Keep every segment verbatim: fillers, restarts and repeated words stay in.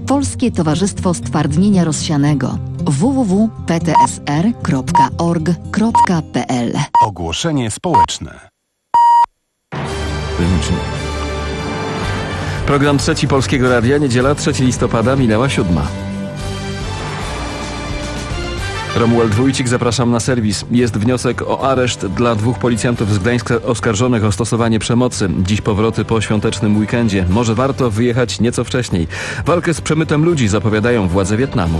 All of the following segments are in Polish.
Polskie Towarzystwo Stwardnienia Rozsianego. w w w kropka p t s r kropka org kropka p l. Ogłoszenie społeczne. Program Trzeci Polskiego Radia, niedziela trzeciego listopada, minęła siódma. Romuald Wójcik, zapraszam na serwis. Jest wniosek o areszt dla dwóch policjantów z Gdańska oskarżonych o stosowanie przemocy. Dziś powroty po świątecznym weekendzie. Może warto wyjechać nieco wcześniej. Walkę z przemytem ludzi zapowiadają władze Wietnamu.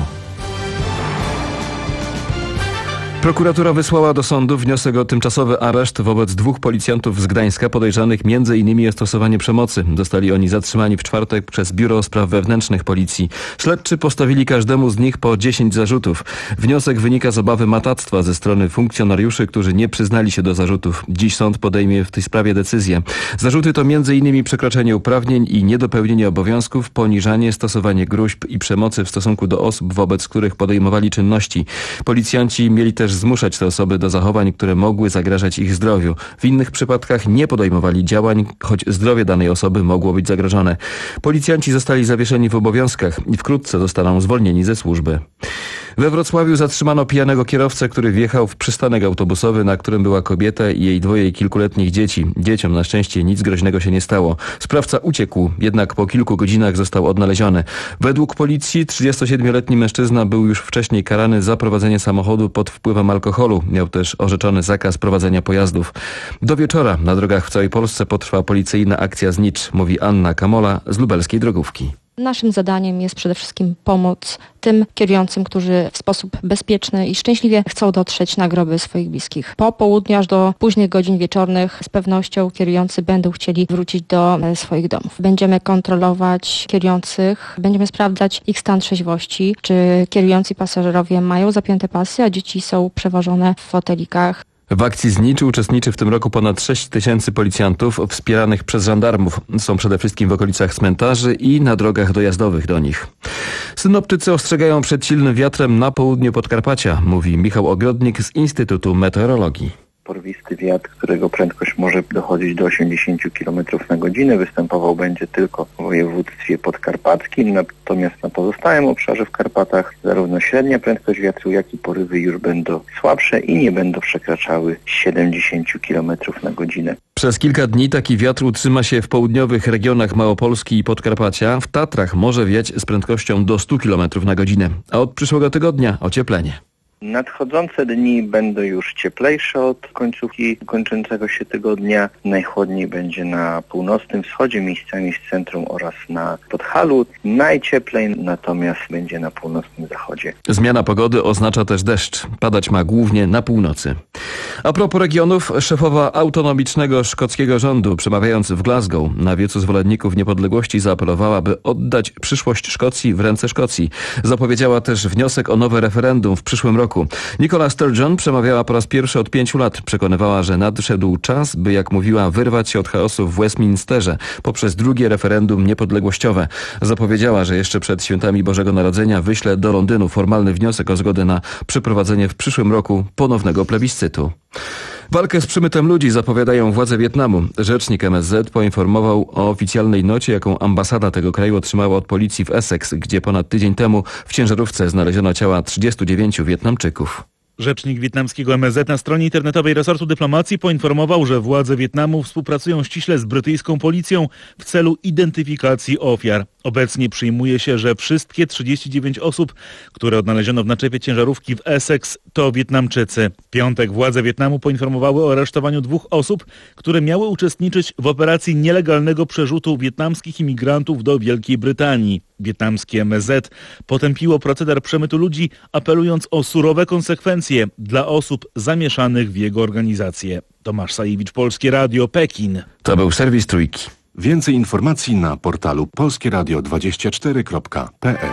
Prokuratura wysłała do sądu wniosek o tymczasowy areszt wobec dwóch policjantów z Gdańska podejrzanych między innymi o stosowanie przemocy. Zostali oni zatrzymani w czwartek przez Biuro Spraw Wewnętrznych Policji. Śledczy postawili każdemu z nich po dziesięć zarzutów. Wniosek wynika z obawy matactwa ze strony funkcjonariuszy, którzy nie przyznali się do zarzutów. Dziś sąd podejmie w tej sprawie decyzję. Zarzuty to między innymi przekroczenie uprawnień i niedopełnienie obowiązków, poniżanie, stosowanie gróźb i przemocy w stosunku do osób, wobec których podejmowali czynności. Policjanci mieli też zmuszać te osoby do zachowań, które mogły zagrażać ich zdrowiu. W innych przypadkach nie podejmowali działań, choć zdrowie danej osoby mogło być zagrożone. Policjanci zostali zawieszeni w obowiązkach i wkrótce zostaną zwolnieni ze służby. We Wrocławiu zatrzymano pijanego kierowcę, który wjechał w przystanek autobusowy, na którym była kobieta i jej dwoje kilkuletnich dzieci. Dzieciom na szczęście nic groźnego się nie stało. Sprawca uciekł, jednak po kilku godzinach został odnaleziony. Według policji trzydziestosiedmioletni mężczyzna był już wcześniej karany za prowadzenie samochodu pod wpływem alkoholu. Miał też orzeczony zakaz prowadzenia pojazdów. Do wieczora na drogach w całej Polsce potrwa policyjna akcja Znicz, mówi Anna Kamola z lubelskiej drogówki. Naszym zadaniem jest przede wszystkim pomoc tym kierującym, którzy w sposób bezpieczny i szczęśliwie chcą dotrzeć na groby swoich bliskich. Po południu aż do późnych godzin wieczornych z pewnością kierujący będą chcieli wrócić do swoich domów. Będziemy kontrolować kierujących, będziemy sprawdzać ich stan trzeźwości, czy kierujący pasażerowie mają zapięte pasy, a dzieci są przewożone w fotelikach. W akcji Znicz uczestniczy w tym roku ponad sześć tysięcy policjantów wspieranych przez żandarmów. Są przede wszystkim w okolicach cmentarzy i na drogach dojazdowych do nich. Synoptycy ostrzegają przed silnym wiatrem na południu Podkarpacia, mówi Michał Ogrodnik z Instytutu Meteorologii. Porwisty wiatr, którego prędkość może dochodzić do osiemdziesiąt kilometrów na godzinę, występował będzie tylko w województwie podkarpackim, natomiast na pozostałym obszarze w Karpatach zarówno średnia prędkość wiatru, jak i porywy już będą słabsze i nie będą przekraczały siedemdziesiąt kilometrów na godzinę. Przez kilka dni taki wiatr utrzyma się w południowych regionach Małopolski i Podkarpacia. W Tatrach może wiać z prędkością do stu kilometrów na godzinę, a od przyszłego tygodnia ocieplenie. Nadchodzące dni będą już cieplejsze od końcówki kończącego się tygodnia. Najchłodniej będzie na północnym wschodzie, miejscami w centrum oraz na Podhalu. Najcieplej natomiast będzie na północnym zachodzie. Zmiana pogody oznacza też deszcz. Padać ma głównie na północy. A propos regionów, szefowa autonomicznego szkockiego rządu, przemawiając w Glasgow na wiecu zwolenników niepodległości, zaapelowała, by oddać przyszłość Szkocji w ręce Szkocji. Zapowiedziała też wniosek o nowe referendum w przyszłym roku. Nicola Sturgeon przemawiała po raz pierwszy od pięciu lat. Przekonywała, że nadszedł czas, by, jak mówiła, wyrwać się od chaosu w Westminsterze poprzez drugie referendum niepodległościowe. Zapowiedziała, że jeszcze przed świętami Bożego Narodzenia wyśle do Londynu formalny wniosek o zgodę na przeprowadzenie w przyszłym roku ponownego plebiscytu. Walkę z przemytem ludzi zapowiadają władze Wietnamu. Rzecznik M S Z poinformował o oficjalnej nocie, jaką ambasada tego kraju otrzymała od policji w Essex, gdzie ponad tydzień temu w ciężarówce znaleziono ciała trzydziestu dziewięciu Wietnamczyków. Rzecznik wietnamskiego M S Z na stronie internetowej resortu dyplomacji poinformował, że władze Wietnamu współpracują ściśle z brytyjską policją w celu identyfikacji ofiar. Obecnie przyjmuje się, że wszystkie trzydzieści dziewięć osób, które odnaleziono w naczepie ciężarówki w Essex, to Wietnamczycy. W piątek władze Wietnamu poinformowały o aresztowaniu dwóch osób, które miały uczestniczyć w operacji nielegalnego przerzutu wietnamskich imigrantów do Wielkiej Brytanii. Wietnamskie M S Z potępiło proceder przemytu ludzi, apelując o surowe konsekwencje dla osób zamieszanych w jego organizację. Tomasz Sajewicz, Polskie Radio, Pekin. To był serwis Trójki. Więcej informacji na portalu polskie radio dwadzieścia cztery kropka p l.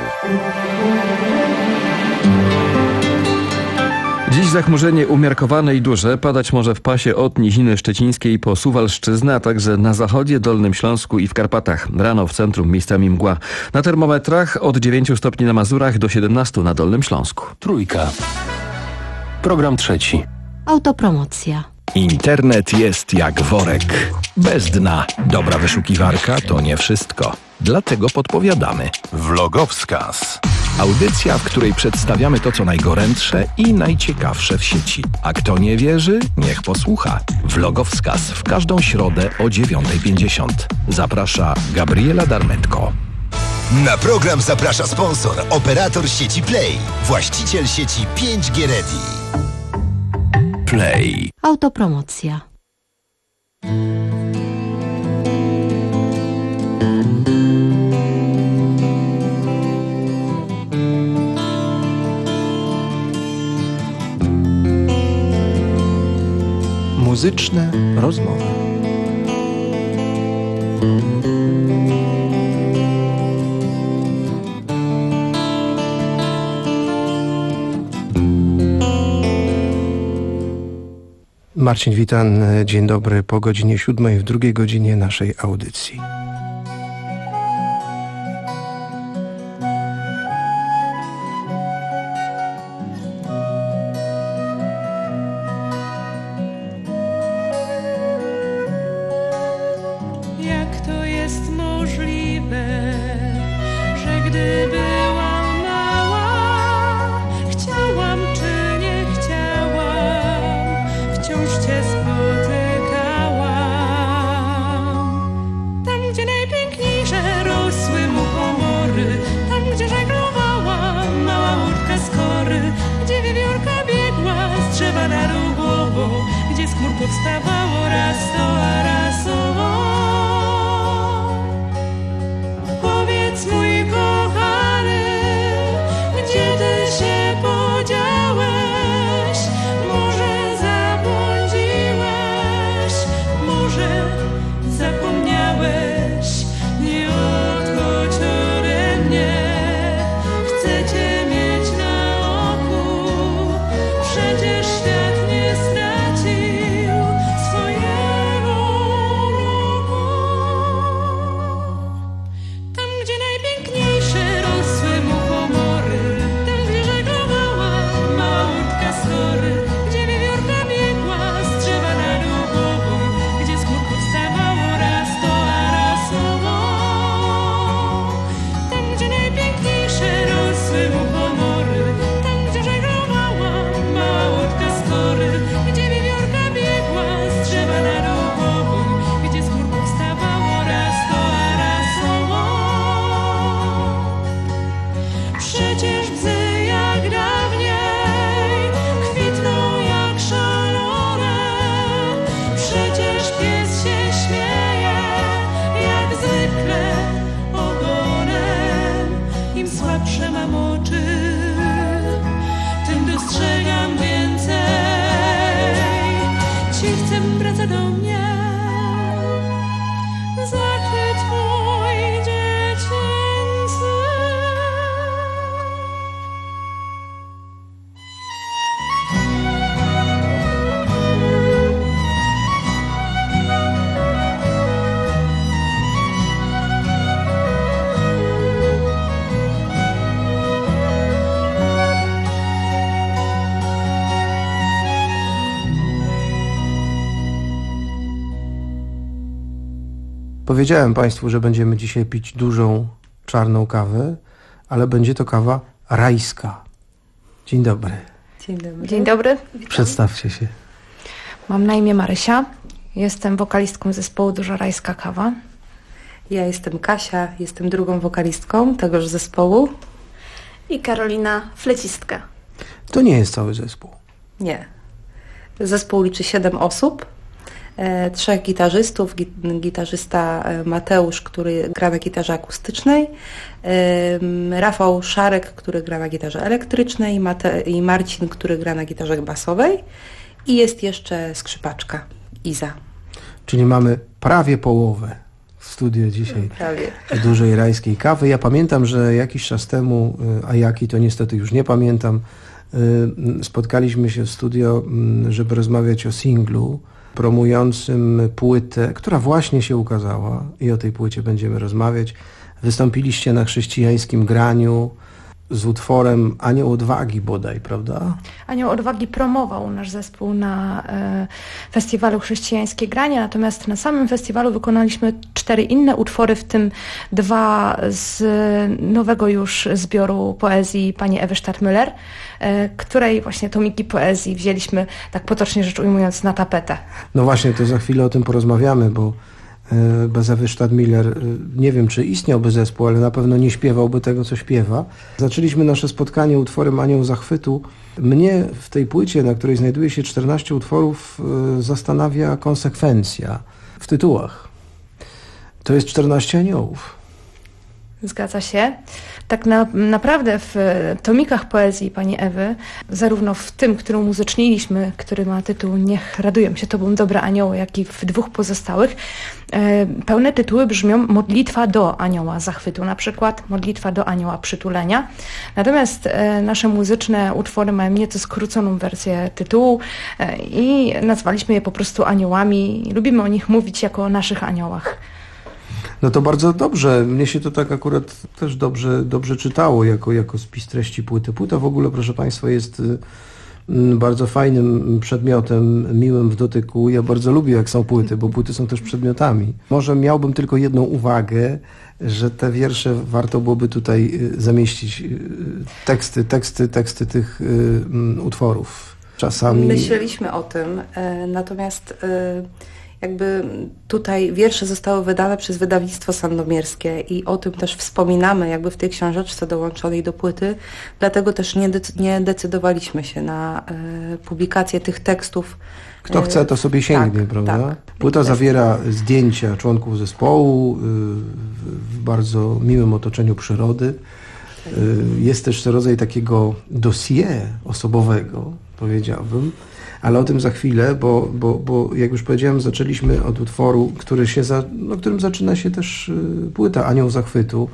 Dziś zachmurzenie umiarkowane i duże. Padać może w pasie od Niziny Szczecińskiej po Suwalszczyznę, a także na zachodzie, Dolnym Śląsku i w Karpatach. Rano w centrum miejscami mgła. Na termometrach od dziewięciu stopni na Mazurach do siedemnastu na Dolnym Śląsku. Trójka. Program trzeci. Autopromocja. Internet jest jak worek. Bez dna. Dobra wyszukiwarka to nie wszystko. Dlatego podpowiadamy. Vlogowskaz. Audycja, w której przedstawiamy to, co najgorętsze i najciekawsze w sieci. A kto nie wierzy, niech posłucha. Vlogowskaz w każdą środę o dziewiąta pięćdziesiąt. Zaprasza Gabriela Darmetko. Na program zaprasza sponsor, operator sieci Play, właściciel sieci pięć G Ready. Play. Autopromocja. Muzyczne rozmowy. Marcin Witan, dzień dobry po godzinie siódmej, w drugiej godzinie naszej audycji. Powiedziałem Państwu, że będziemy dzisiaj pić dużą czarną kawę, ale będzie to kawa rajska. Dzień dobry. Dzień dobry. Dzień dobry. Przedstawcie się. Mam na imię Marysia. Jestem wokalistką zespołu Duża Rajska Kawa. Ja jestem Kasia, jestem drugą wokalistką tegoż zespołu. I Karolina, flecistka. To nie jest cały zespół. Nie. Zespół liczy siedem osób. Trzech gitarzystów, gitarzysta Mateusz, który gra na gitarze akustycznej, Rafał Szarek, który gra na gitarze elektrycznej i Marcin, który gra na gitarze basowej i jest jeszcze skrzypaczka Iza. Czyli mamy prawie połowę w studiu dzisiaj prawie. Dużej Rajskiej Kawy. Ja pamiętam, że jakiś czas temu, a jaki to niestety już nie pamiętam, spotkaliśmy się w studio, żeby rozmawiać o singlu promującym płytę, która właśnie się ukazała i o tej płycie będziemy rozmawiać. Wystąpiliście na chrześcijańskim graniu. z utworem Anioł Odwagi bodaj, prawda? Anioł Odwagi promował nasz zespół na e, festiwalu Chrześcijańskie Grania, natomiast na samym festiwalu wykonaliśmy cztery inne utwory, w tym dwa z nowego już zbioru poezji pani Ewy Stadtmüller, e, której właśnie tomiki poezji wzięliśmy, tak potocznie rzecz ujmując, na tapetę. No właśnie, to za chwilę o tym porozmawiamy, bo bez Ewy Stadtmüller nie wiem, czy istniałby zespół, ale na pewno nie śpiewałby tego, co śpiewa. Zaczęliśmy nasze spotkanie utworem Anioł Zachwytu. Mnie w tej płycie, na której znajduje się czternaście utworów, zastanawia konsekwencja w tytułach. To jest czternaście aniołów. Zgadza się. Tak na, naprawdę w tomikach poezji pani Ewy, zarówno w tym, który umuzyczniliśmy, który ma tytuł Niech radują się Tobą dobre anioły, jak i w dwóch pozostałych, e, pełne tytuły brzmią Modlitwa do Anioła Zachwytu, na przykład Modlitwa do Anioła Przytulenia. Natomiast e, nasze muzyczne utwory mają nieco skróconą wersję tytułu e, i nazwaliśmy je po prostu aniołami. Lubimy o nich mówić jako o naszych aniołach. No to bardzo dobrze. Mnie się to tak akurat też dobrze, dobrze czytało jako, jako spis treści płyty. Płyta w ogóle, proszę Państwa, jest bardzo fajnym przedmiotem, miłym w dotyku. Ja bardzo lubię, jak są płyty, bo płyty są też przedmiotami. Może miałbym tylko jedną uwagę, że te wiersze warto byłoby tutaj zamieścić. Teksty, teksty, teksty tych utworów. Czasami... Myśleliśmy o tym, natomiast... Jakby tutaj wiersze zostały wydane przez wydawnictwo sandomierskie i o tym też wspominamy jakby w tej książeczce dołączonej do płyty, dlatego też nie, dec- nie decydowaliśmy się na e, publikację tych tekstów. Kto chce, to sobie sięgnie, tak, prawda? Tak. Płyta zawiera zdjęcia członków zespołu w bardzo miłym otoczeniu przyrody. Jest też rodzaj takiego dossier osobowego, powiedziałbym. Ale o tym za chwilę, bo, bo, bo jak już powiedziałem, zaczęliśmy od utworu, który się za, no, którym zaczyna się też płyta Anioł Zachwytu.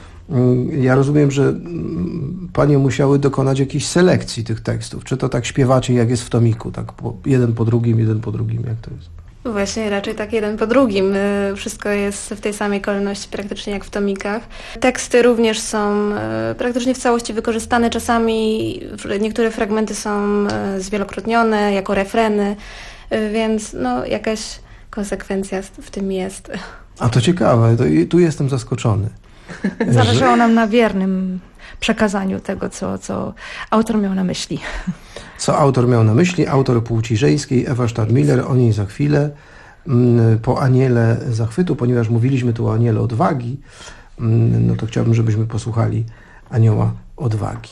Ja rozumiem, że panie musiały dokonać jakiejś selekcji tych tekstów. Czy to tak śpiewacie, jak jest w tomiku, tak po, jeden po drugim, jeden po drugim, jak to jest? Właśnie raczej tak jeden po drugim. Wszystko jest w tej samej kolejności praktycznie jak w tomikach. Teksty również są praktycznie w całości wykorzystane. Czasami niektóre fragmenty są zwielokrotnione jako refreny, więc no jakaś konsekwencja w tym jest. A to ciekawe, to, tu jestem zaskoczony. Zależało nam na wiernym przekazaniu tego, co, co autor miał na myśli. Co autor miał na myśli? Autor płci żeńskiej, Ewa Stadtmüller, o niej za chwilę. Po Aniele Zachwytu, ponieważ mówiliśmy tu o Aniele Odwagi, no to chciałbym, żebyśmy posłuchali Anioła Odwagi.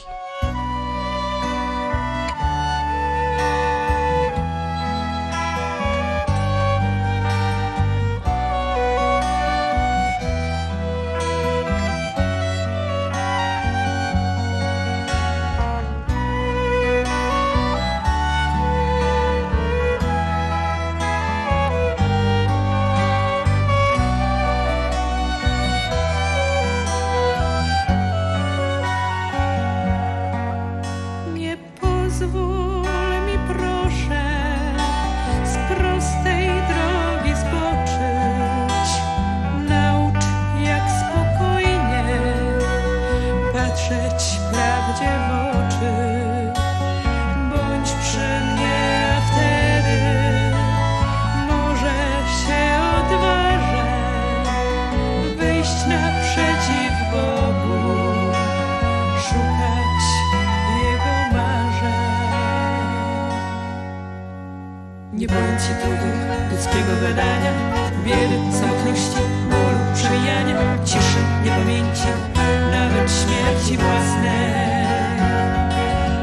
Nie powiem ci trudu ludzkiego gadania, biedy, samotności, bólu, przemijania, ciszy, niepamięci, nawet śmierci własnej.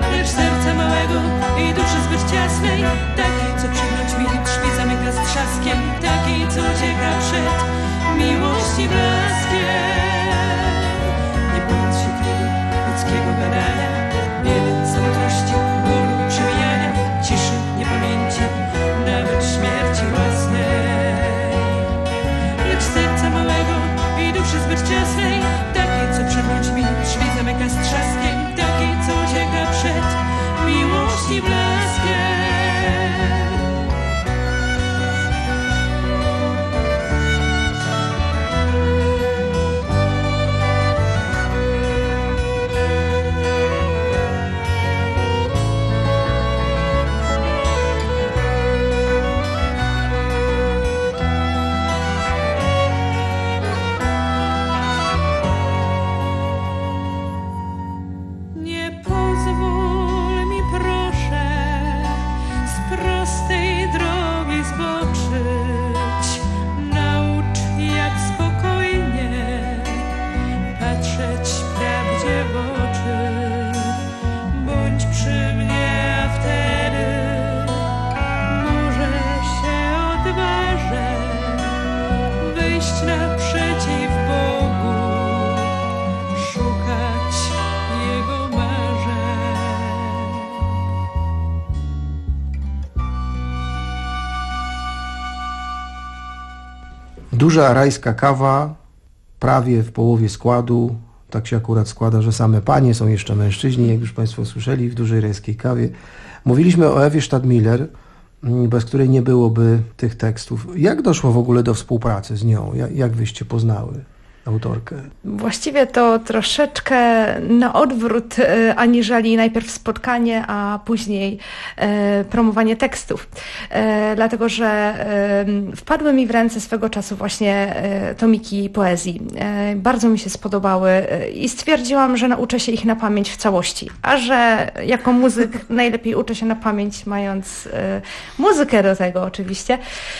Duża rajska kawa, prawie w połowie składu. Tak się akurat składa, że same panie, są jeszcze mężczyźni, jak już Państwo słyszeli, w Dużej Rajskiej Kawie. Mówiliśmy o Ewie Stadmiller, bez której nie byłoby tych tekstów. Jak doszło w ogóle do współpracy z nią? Jak, jak wyście poznały autorkę? Właściwie to troszeczkę na odwrót, aniżeli najpierw spotkanie, a później e, promowanie tekstów. E, dlatego, że e, wpadły mi w ręce swego czasu właśnie e, tomiki poezji. E, bardzo mi się spodobały e, i stwierdziłam, że nauczę się ich na pamięć w całości. A że jako muzyk najlepiej uczę się na pamięć, mając e, muzykę do tego oczywiście,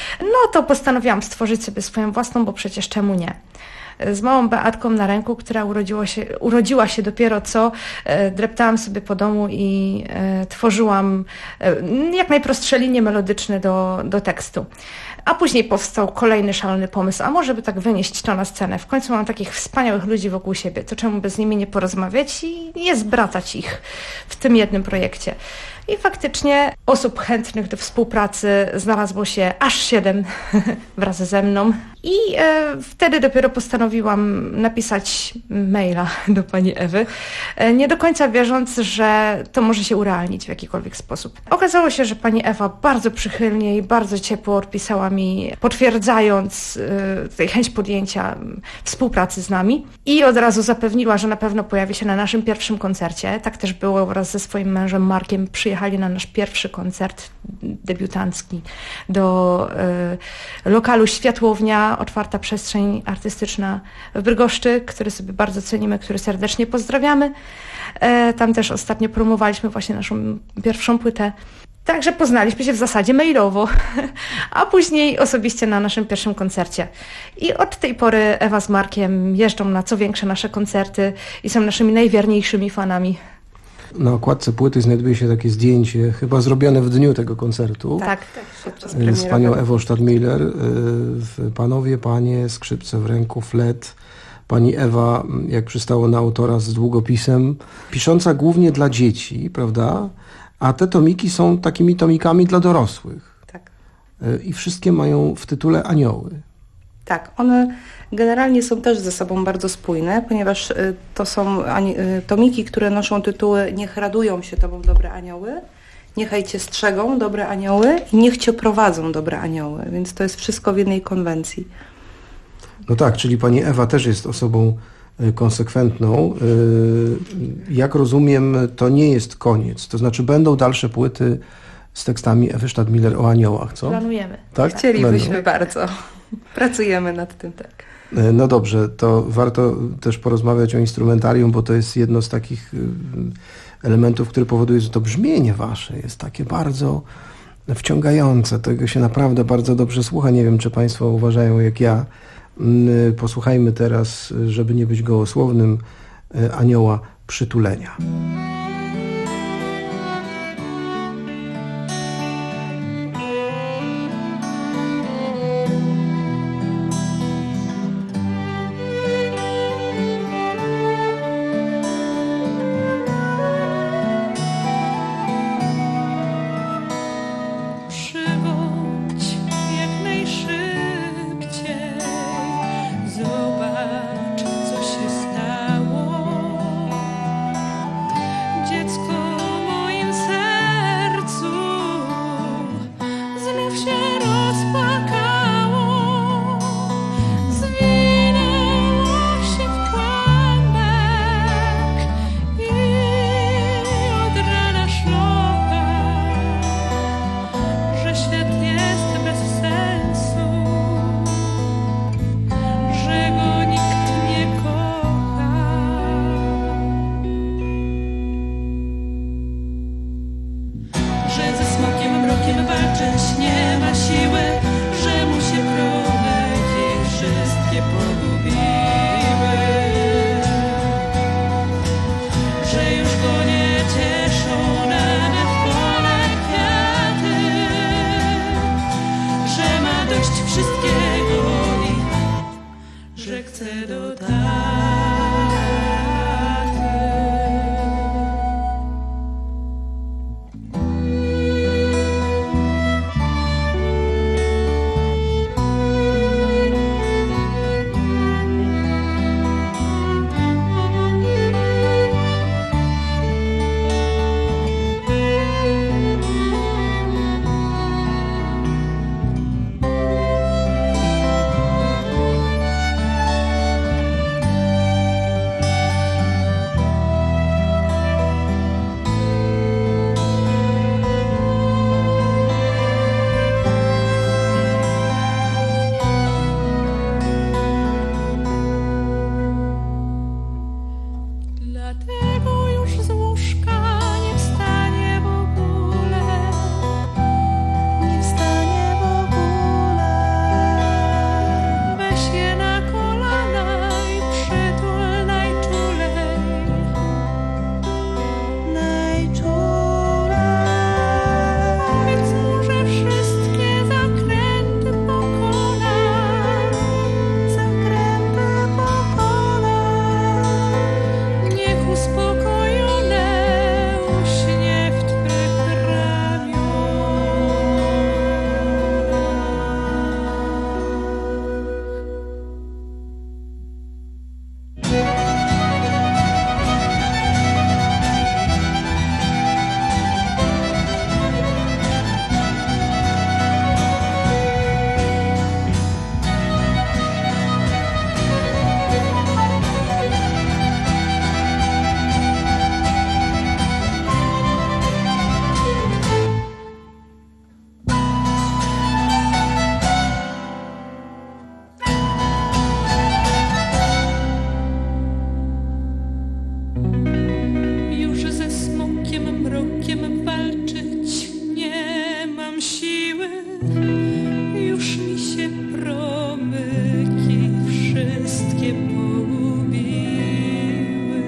no to postanowiłam stworzyć sobie swoją własną, bo przecież czemu nie? Z małą Beatką na ręku, która urodziła się, urodziła się dopiero co, e, dreptałam sobie po domu i e, tworzyłam e, jak najprostsze linie melodyczne do, do tekstu. A później powstał kolejny szalony pomysł, a może by tak wynieść to na scenę. W końcu mam takich wspaniałych ludzi wokół siebie, to czemu by z nimi nie porozmawiać i nie zbracać ich w tym jednym projekcie. I faktycznie osób chętnych do współpracy znalazło się aż siedem wraz ze mną. I e, wtedy dopiero postanowiłam napisać maila do pani Ewy, e, nie do końca wierząc, że to może się urealnić w jakikolwiek sposób. Okazało się, że pani Ewa bardzo przychylnie i bardzo ciepło odpisała mi, potwierdzając e, tutaj chęć podjęcia współpracy z nami i od razu zapewniła, że na pewno pojawi się na naszym pierwszym koncercie. Tak też było, wraz ze swoim mężem Markiem przyjechali na nasz pierwszy koncert debiutancki do e, lokalu Światłownia, otwarta przestrzeń artystyczna w Bydgoszczy, który sobie bardzo cenimy, który serdecznie pozdrawiamy. E, tam też ostatnio promowaliśmy właśnie naszą pierwszą płytę. Także poznaliśmy się w zasadzie mailowo, a później osobiście na naszym pierwszym koncercie. I od tej pory Ewa z Markiem jeżdżą na co większe nasze koncerty i są naszymi najwierniejszymi fanami. Na okładce płyty znajduje się takie zdjęcie, chyba zrobione w dniu tego koncertu. Tak, tak. Z panią Ewą Stadmiller. Panowie, panie, skrzypce w ręku, flet. Pani Ewa, jak przystało na autora, z długopisem, pisząca głównie dla dzieci, prawda? A te tomiki są takimi tomikami dla dorosłych. Tak. I wszystkie mają w tytule anioły. Tak, one generalnie są też ze sobą bardzo spójne, ponieważ to są tomiki, które noszą tytuły Niech radują się Tobą dobre anioły, Niechaj Cię strzegą dobre anioły i Niech Cię prowadzą dobre anioły, więc to jest wszystko w jednej konwencji. No tak, czyli pani Ewa też jest osobą konsekwentną. Jak rozumiem, to nie jest koniec, to znaczy będą dalsze płyty z tekstami Ewy Stadmiller o aniołach, co? Planujemy. Tak? Chcielibyśmy Będą. bardzo. Pracujemy nad tym, tak. No dobrze, to warto też porozmawiać o instrumentarium, bo to jest jedno z takich elementów, które powoduje, że to brzmienie wasze jest takie bardzo wciągające. Tego się naprawdę bardzo dobrze słucha. Nie wiem, czy Państwo uważają jak ja. Posłuchajmy teraz, żeby nie być gołosłownym, Anioła Przytulenia. Zobacz, co się stało. Dlatego już z łóżka nie wstanie w ogóle, nie wstanie w ogóle. Weź je na kolana i przytul najczulej, najczulej. Więc może wszystkie zakręty pokona, zakręty pokona. Niech uspokojone uśnie w twych ramionach. Już ze smokiem mrokiem walczyć nie mam siły, już mi się promyki wszystkie pogubiły.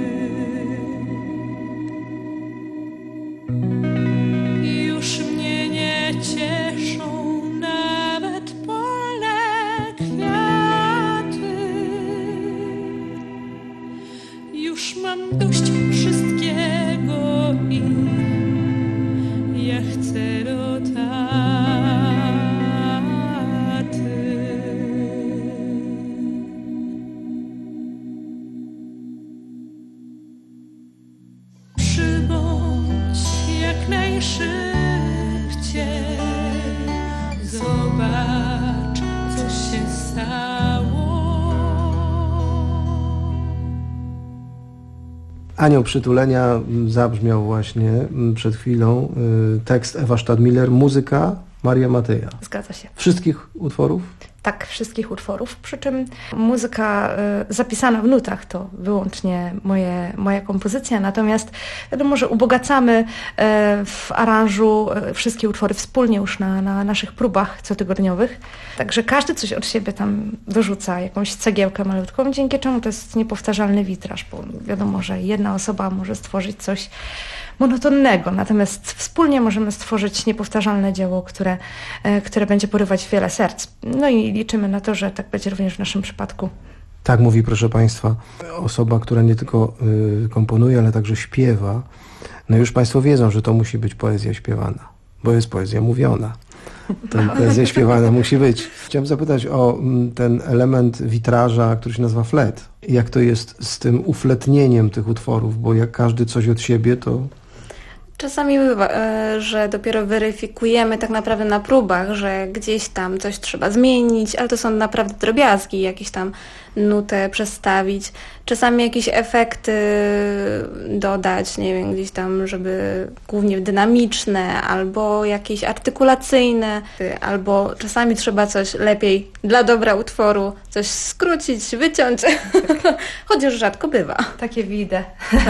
Już mnie nie cieszą nawet pole kwiaty. Już mam dość wszystkiego i ja chcę do taty. Przybądź jak najszybciej, zobacz, co się stało. Anioł przytulenia zabrzmiał właśnie przed chwilą. Tekst Ewa Stadmiller, muzyka Maria Mateja. Zgadza się. Wszystkich utworów? Tak, wszystkich utworów, przy czym muzyka y, zapisana w nutach to wyłącznie moje, moja kompozycja, natomiast wiadomo, że ubogacamy y, w aranżu y, wszystkie utwory wspólnie już na, na naszych próbach cotygodniowych, także każdy coś od siebie tam dorzuca, jakąś cegiełkę malutką, dzięki czemu to jest niepowtarzalny witraż, bo wiadomo, że jedna osoba może stworzyć coś monotonnego, natomiast wspólnie możemy stworzyć niepowtarzalne dzieło, które, które będzie porywać wiele serc. No i liczymy na to, że tak będzie również w naszym przypadku. Tak mówi, proszę Państwa, osoba, która nie tylko y, komponuje, ale także śpiewa. No już Państwo wiedzą, że to musi być poezja śpiewana, bo jest poezja mówiona. Ten poezja śpiewana musi być. Chciałem zapytać o ten element witraża, który się nazywa flet. Jak to jest z tym ufletnieniem tych utworów, bo jak każdy coś od siebie, to... Czasami bywa, że dopiero weryfikujemy tak naprawdę na próbach, że gdzieś tam coś trzeba zmienić, ale to są naprawdę drobiazgi, jakieś tam nutę przestawić. Czasami jakieś efekty dodać, nie wiem, gdzieś tam, żeby głównie dynamiczne, albo jakieś artykulacyjne, albo czasami trzeba coś lepiej dla dobra utworu, coś skrócić, wyciąć, chociaż rzadko bywa. Takie widzę.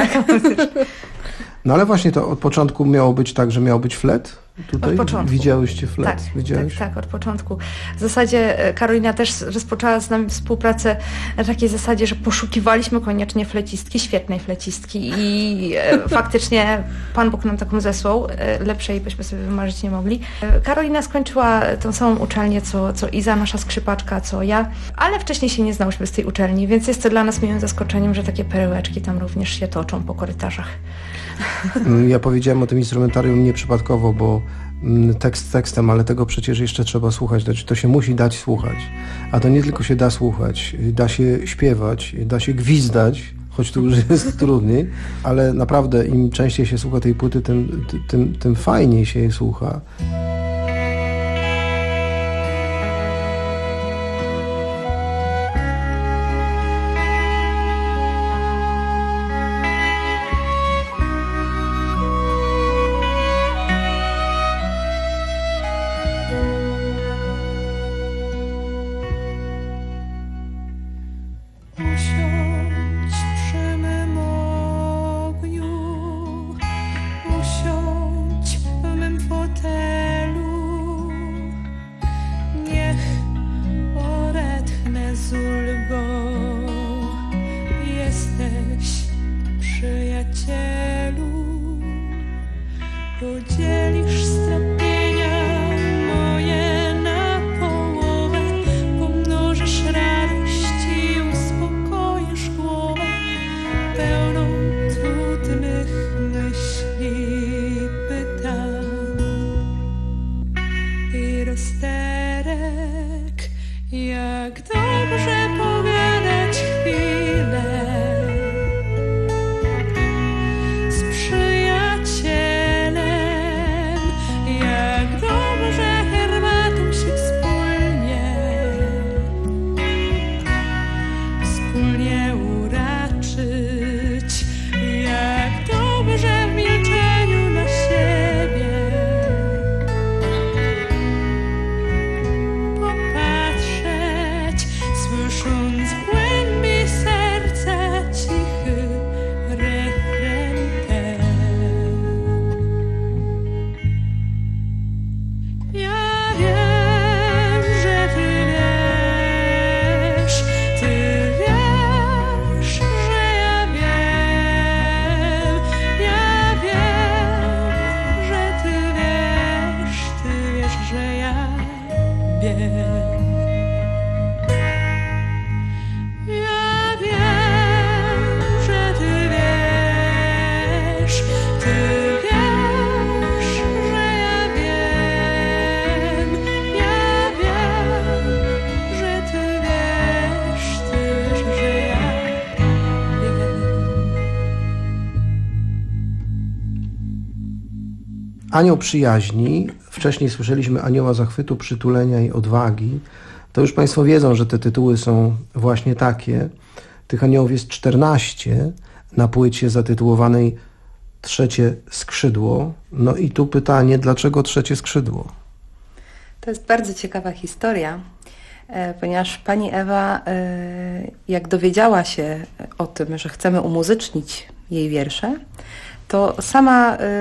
No ale właśnie to od początku miało być tak, że miał być flet? Tutaj od początku. Widziałyście flet? Tak, Widziałeś? tak, tak, od początku. W zasadzie Karolina też rozpoczęła z nami współpracę na takiej zasadzie, że poszukiwaliśmy koniecznie flecistki, świetnej flecistki i e, faktycznie Pan Bóg nam taką zesłał, e, lepszej byśmy sobie wymarzyć nie mogli. E, Karolina skończyła tą samą uczelnię, co, co Iza, nasza skrzypaczka, co ja, ale wcześniej się nie znałyśmy z tej uczelni, więc jest to dla nas miłym zaskoczeniem, że takie perełeczki tam również się toczą po korytarzach. Ja powiedziałem o tym instrumentarium nieprzypadkowo, bo tekst tekstem, ale tego przecież jeszcze trzeba słuchać. To się musi dać słuchać. A to nie tylko się da słuchać, da się śpiewać, da się gwizdać, choć tu już jest trudniej, ale naprawdę im częściej się słucha tej płyty, tym, tym, tym fajniej się je słucha. Usiądź przy mym przyjacielu, podzielisz strapienia moje na połowę, pomnożysz radość i uspokoisz głowę pełną trudnych myśli, pytań i rozterek. Jak dobrze pogadać chwilę z przyjacielem, jak dobrze herbatą się wspólnie, wspólnie uraczyć, jak dobrze w milczeniu na siebie popatrzeć, słysząc w głębi serca cichy refren ten. Ja wiem, że ty wiesz, ty wiesz, że ja wiem. Ja wiem, że ty wiesz, ty wiesz, że ja wiem. Ja wiem, że ty wiesz, ty wiesz, że ja wiem. Ja wiem, że ty wiesz, ty wiesz, że ja wiem. Anioł przyjaźni, wcześniej słyszeliśmy anioła zachwytu, przytulenia i odwagi. To już Państwo wiedzą, że te tytuły są właśnie takie. Tych aniołów jest czternaście na płycie zatytułowanej Trzecie skrzydło. No i tu pytanie, dlaczego trzecie skrzydło? To jest bardzo ciekawa historia, e, ponieważ pani Ewa, e, jak dowiedziała się o tym, że chcemy umuzycznić jej wiersze, to sama e,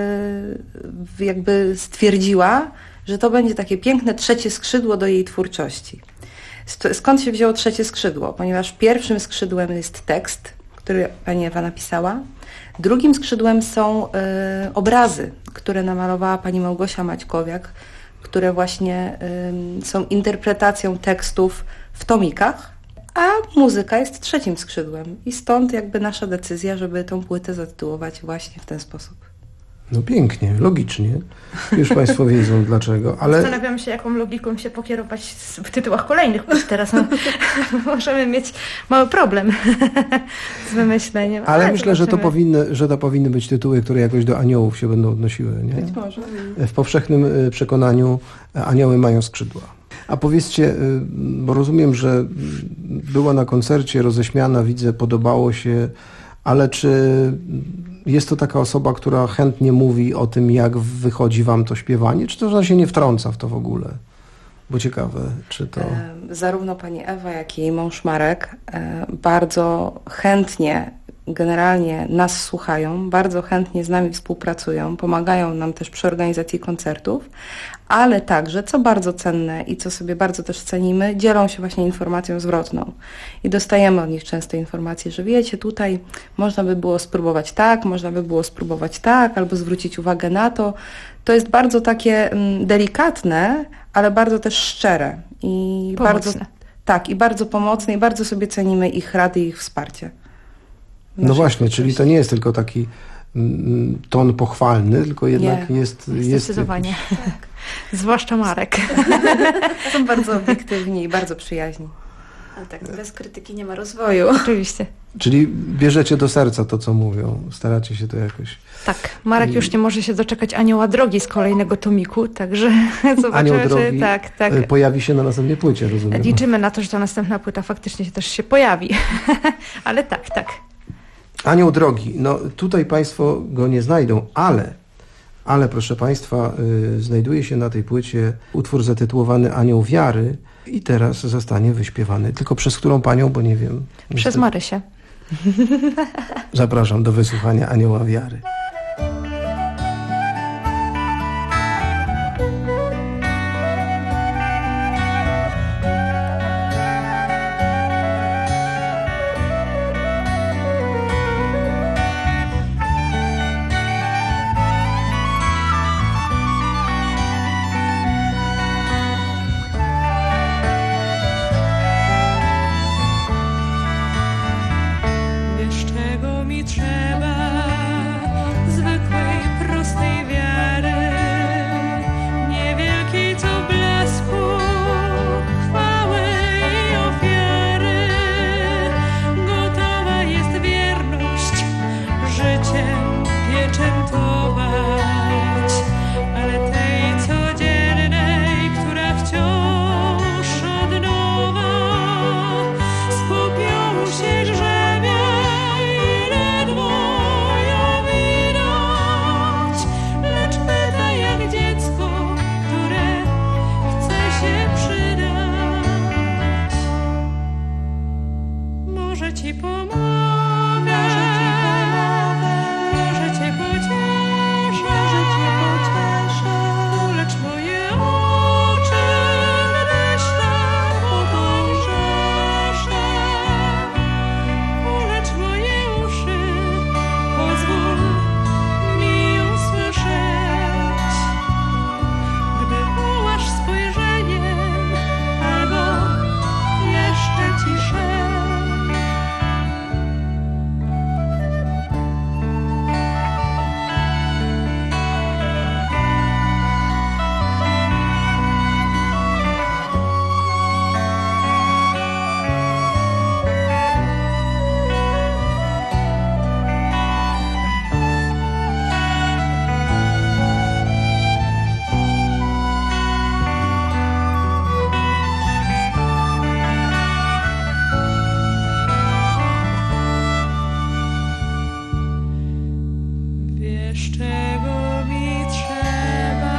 jakby stwierdziła, że to będzie takie piękne trzecie skrzydło do jej twórczości. St- Skąd się wzięło trzecie skrzydło? Ponieważ pierwszym skrzydłem jest tekst, który pani Ewa napisała. Drugim skrzydłem są e, obrazy, które namalowała pani Małgosia Maćkowiak, które właśnie y, są interpretacją tekstów w tomikach, a muzyka jest trzecim skrzydłem. I stąd jakby nasza decyzja, żeby tą płytę zatytułować właśnie w ten sposób. No pięknie, logicznie. Już Państwo wiedzą dlaczego, ale... Zastanawiam się, jaką logiką się pokierować w tytułach kolejnych płyt. Teraz no, możemy mieć mały problem z wymyśleniem. Ale, ale myślę, że to, powinny, że to powinny być tytuły, które jakoś do aniołów się będą odnosiły. Nie? Być może. W powszechnym przekonaniu anioły mają skrzydła. A powiedzcie, bo rozumiem, że była na koncercie, roześmiana, widzę, podobało się, ale czy jest to taka osoba, która chętnie mówi o tym, jak wychodzi wam to śpiewanie, czy to ona się nie wtrąca w to w ogóle? Bo ciekawe, czy to... Zarówno pani Ewa, jak i jej mąż Marek bardzo chętnie generalnie nas słuchają, bardzo chętnie z nami współpracują, pomagają nam też przy organizacji koncertów, ale także, co bardzo cenne i co sobie bardzo też cenimy, dzielą się właśnie informacją zwrotną. I dostajemy od nich często informacje, że wiecie, tutaj można by było spróbować tak, można by było spróbować tak, albo zwrócić uwagę na to. To jest bardzo takie mm, delikatne, ale bardzo też szczere. I pomocne. bardzo, tak, i bardzo pomocne i bardzo sobie cenimy ich rady i ich wsparcie. No właśnie, czyli to nie jest tylko taki mm, ton pochwalny, tylko jednak nie. jest... jest Zdecydowanie. Jakiś... Tak. Zwłaszcza Marek. Są bardzo obiektywni i bardzo przyjaźni. Ale tak, bez krytyki nie ma rozwoju. Oczywiście. Czyli bierzecie do serca to, co mówią, staracie się to jakoś... Tak, Marek I... już nie może się doczekać Anioła Drogi z kolejnego tomiku, także zobaczymy, Anioł Drogi czy tak, tak. pojawi się na następnej płycie, rozumiem. Liczymy na to, że ta następna płyta faktycznie się też się pojawi, ale tak, tak. Anioł Drogi, no tutaj Państwo go nie znajdą, ale, ale proszę Państwa, y, znajduje się na tej płycie utwór zatytułowany Anioł Wiary i teraz zostanie wyśpiewany. Tylko przez którą panią, bo nie wiem. Przez niestety. Marysię. Zapraszam do wysłuchania Anioła Wiary. pieczętować, ale tej codziennej, która wciąż od nowa z popiołu się grzebie i ledwo ją widać, lecz pyta jak dziecko, które chce się przydać. Może ci pomogę, może cię pocieszę, ulecz moje oczy, gdy ślepotą grzeszę. Ulecz moje uszy, pozwól mi usłyszeć, gdy wołasz spojrzeniem albo jeszcze ciszej. Wiesz, czego mi trzeba.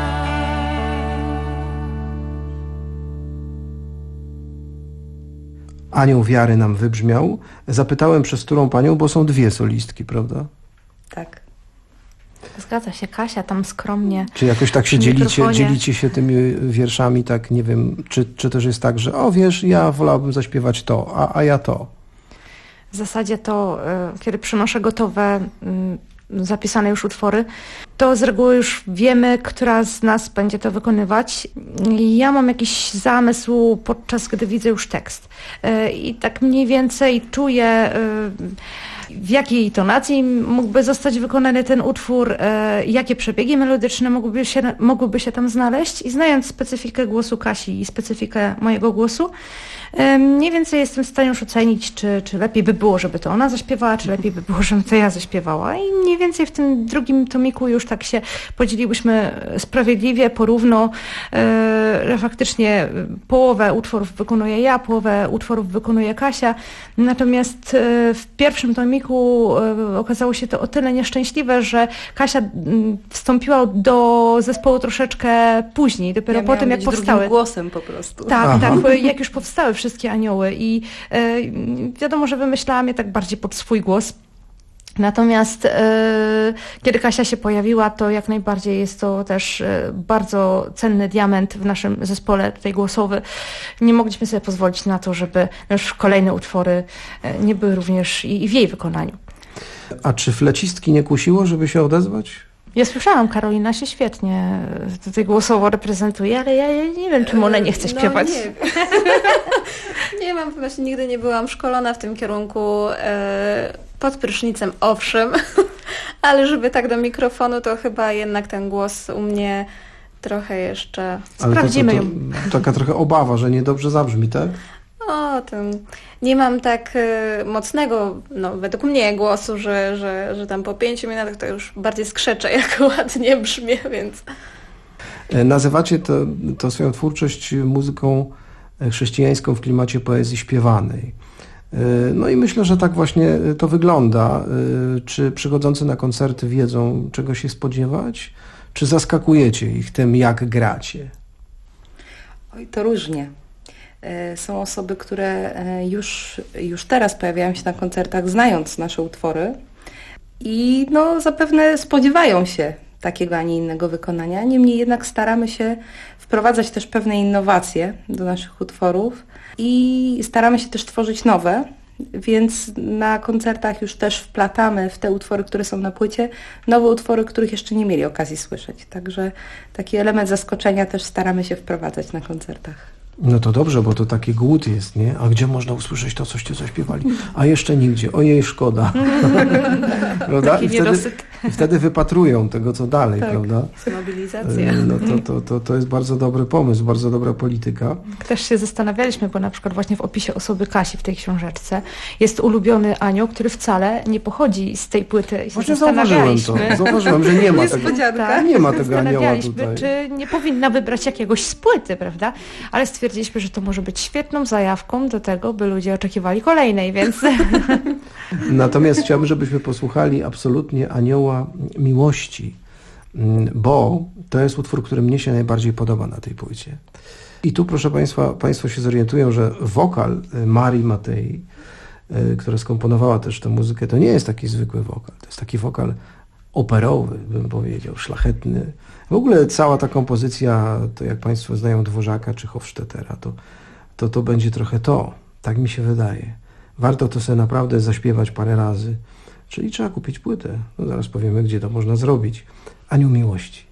Anioł Wiary nam wybrzmiał. Zapytałem, przez którą panią, bo są dwie solistki, prawda? Tak. Zgadza się, Kasia tam skromnie. Czy jakoś tak się przy dzielicie, mikrofonie. dzielicie się tymi wierszami, tak nie wiem, czy, czy też jest tak, że o wiesz, ja wolałbym zaśpiewać to, a, a ja to. W zasadzie to, y, kiedy przynoszę gotowe, y, zapisane już utwory, to z reguły już wiemy, która z nas będzie to wykonywać. Ja mam jakiś zamysł, podczas gdy widzę już tekst. Y, I tak mniej więcej czuję, y, w jakiej tonacji mógłby zostać wykonany ten utwór, y, jakie przebiegi melodyczne mogłyby się, mogłyby się tam znaleźć. I znając specyfikę głosu Kasi i specyfikę mojego głosu, mniej więcej jestem w stanie już ocenić, czy, czy lepiej by było, żeby to ona zaśpiewała, czy lepiej by było, żeby to ja zaśpiewała. I mniej więcej w tym drugim tomiku już tak się podzieliłyśmy sprawiedliwie, porówno, że faktycznie połowę utworów wykonuję ja, połowę utworów wykonuje Kasia. Natomiast w pierwszym tomiku okazało się to o tyle nieszczęśliwe, że Kasia wstąpiła do zespołu troszeczkę później, dopiero Ja po tym, jak być powstały. drugim głosem po prostu. Tak, Aha. tak, jak już powstały wszystkie anioły i e, wiadomo, że wymyślałam je tak bardziej pod swój głos. Natomiast e, kiedy Kasia się pojawiła, to jak najbardziej jest to też e, bardzo cenny diament w naszym zespole tutaj głosowy. Nie mogliśmy sobie pozwolić na to, żeby już kolejne utwory e, nie były również i, i w jej wykonaniu. A czy flecistki nie kusiło, żeby się odezwać? Ja słyszałam, Karolina się świetnie tutaj głosowo reprezentuje, ale ja, ja nie wiem, czym ona nie chce śpiewać. No, nie, nie mam, właśnie nigdy nie byłam szkolona w tym kierunku. E, pod prysznicem owszem, ale żeby tak do mikrofonu, to chyba jednak ten głos u mnie trochę jeszcze... Ale Sprawdzimy to, to, ją. to, taka trochę obawa, że niedobrze zabrzmi, tak? O, ten, nie mam tak e, mocnego, no według mnie głosu, że, że, że tam po pięciu minutach to już bardziej skrzeczę, jak ładnie brzmię, więc... Nazywacie to, to swoją twórczość muzyką chrześcijańską w klimacie poezji śpiewanej. No i myślę, że tak właśnie to wygląda. Czy przychodzący na koncerty wiedzą, czego się spodziewać? Czy zaskakujecie ich tym, jak gracie? Oj, to różnie. Są osoby, które już, już teraz pojawiają się na koncertach, znając nasze utwory i no, zapewne spodziewają się takiego, a nie innego wykonania. Niemniej jednak staramy się wprowadzać też pewne innowacje do naszych utworów i staramy się też tworzyć nowe, więc na koncertach już też wplatamy w te utwory, które są na płycie, nowe utwory, których jeszcze nie mieli okazji słyszeć. Także taki element zaskoczenia też staramy się wprowadzać na koncertach. No to dobrze, bo to taki głód jest, nie? A gdzie można usłyszeć to, coście zaśpiewali? A jeszcze nigdzie. Ojej, szkoda. Prawda? I wtedy, I wtedy wypatrują tego, co dalej, tak, prawda? Mobilizacja. No to, to, to, to jest bardzo dobry pomysł, bardzo dobra polityka. Też się zastanawialiśmy, bo na przykład właśnie w opisie osoby Kasi w tej książeczce jest ulubiony anioł, który wcale nie pochodzi z tej płyty. I się Właśnie zauważyłem to. Zauważyłem, że nie ma tego, tak, nie ma tego anioła tutaj. Czy nie powinna wybrać jakiegoś z płyty, prawda? Ale stwierdziliśmy, że to może być świetną zajawką do tego, by ludzie oczekiwali kolejnej, więc... Natomiast chciałbym, żebyśmy posłuchali absolutnie Anioła Miłości, bo to jest utwór, który mnie się najbardziej podoba na tej płycie. I tu, proszę Państwa, Państwo się zorientują, że wokal Marii Matei, która skomponowała też tę muzykę, to nie jest taki zwykły wokal. To jest taki wokal operowy, bym powiedział, szlachetny. W ogóle cała ta kompozycja, to jak Państwo znają Dworzaka czy Hofstetera, to, to to będzie trochę to. Tak mi się wydaje. Warto to sobie naprawdę zaśpiewać parę razy. Czyli trzeba kupić płytę. No zaraz powiemy, gdzie to można zrobić. Anioł Miłości.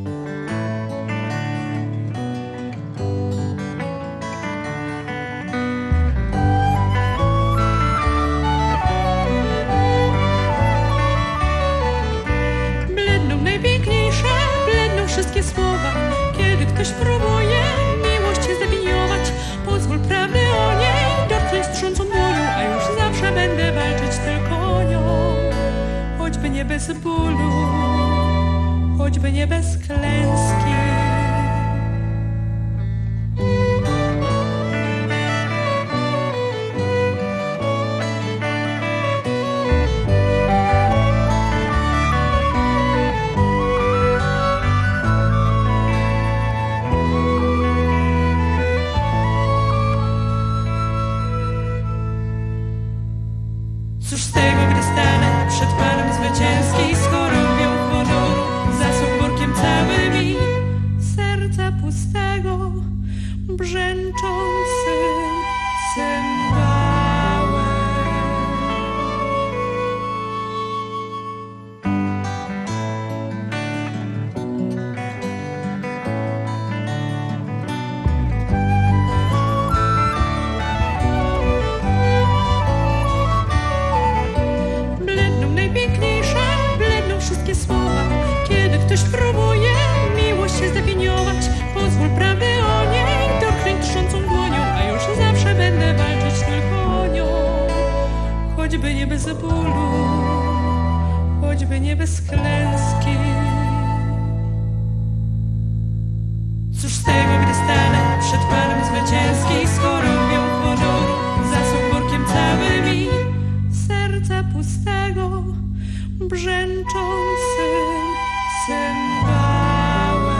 Bledną najpiękniejsze, bledną wszystkie słowa. Kiedy ktoś próbuje miłość zdefiniować, pozwól prawdy o niej dotknąć strzącą dłonią, a już zawsze będę walczyć tylko o nią. Choćby nie bez bólu, choćby nie bez klęski. Cóż z tego, gdy stanę przed Panem zwycięski, z chorobią honoru, zasług workiem całym i serca pustego, brzęczącym cymbałem. Bledną najpiękniejsze, bledną wszystkie słowa. Kiedy ktoś próbuje miłość zdefiniować, pozwól prawdy o niej dotknąć trzącą dłonią, a już zawsze będę walczyć tylko o nią. Choćby nie bez bólu, choćby nie bez klęski. Cóż z tego, gdy stanę przed Panem zwycięski, z chorobią honoru, zasług workiem całym i serca pustego, brzęczącym cymbałem.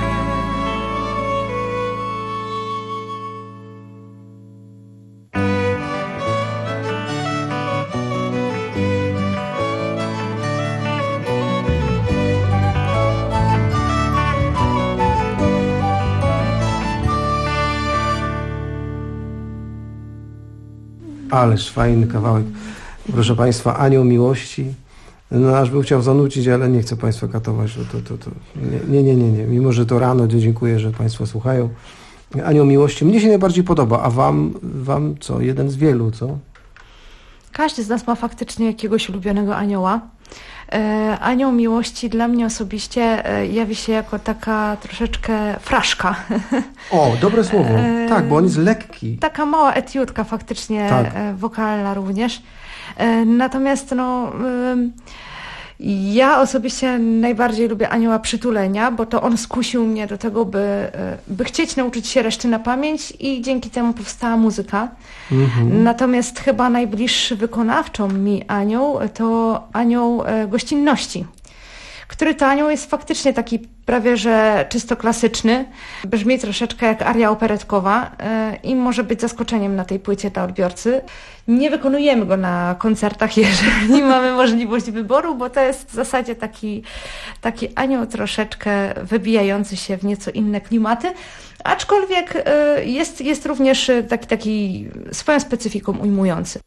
Ależ fajny kawałek. Proszę Państwa, Anioł Miłości. No aż bym chciał zanucić, ale nie chcę Państwa katować. To, to, to. Nie, nie, nie, nie. Mimo, że to rano, to dziękuję, że Państwo słuchają. Anioł Miłości. Mnie się najbardziej podoba, a Wam, wam co? Jeden z wielu, co? Każdy z nas ma faktycznie jakiegoś ulubionego anioła. E, Anioł Miłości dla mnie osobiście e, jawi się jako taka troszeczkę fraszka. O, dobre słowo. Tak, bo on jest lekki. Taka mała etiudka faktycznie, tak. e, wokalna również. E, natomiast no... E, ja osobiście najbardziej lubię Anioła Przytulenia, bo to on skusił mnie do tego, by, by chcieć nauczyć się reszty na pamięć i dzięki temu powstała muzyka. Mhm. Natomiast chyba najbliższy wykonawczą mi anioł to Anioł Gościnności, który to anioł jest faktycznie taki prawie że czysto klasyczny, brzmi troszeczkę jak aria operetkowa i może być zaskoczeniem na tej płycie dla odbiorcy. Nie wykonujemy go na koncertach, jeżeli mamy możliwość wyboru, bo to jest w zasadzie taki, taki anioł troszeczkę wybijający się w nieco inne klimaty, aczkolwiek jest, jest również taki, taki swoją specyfiką ujmujący.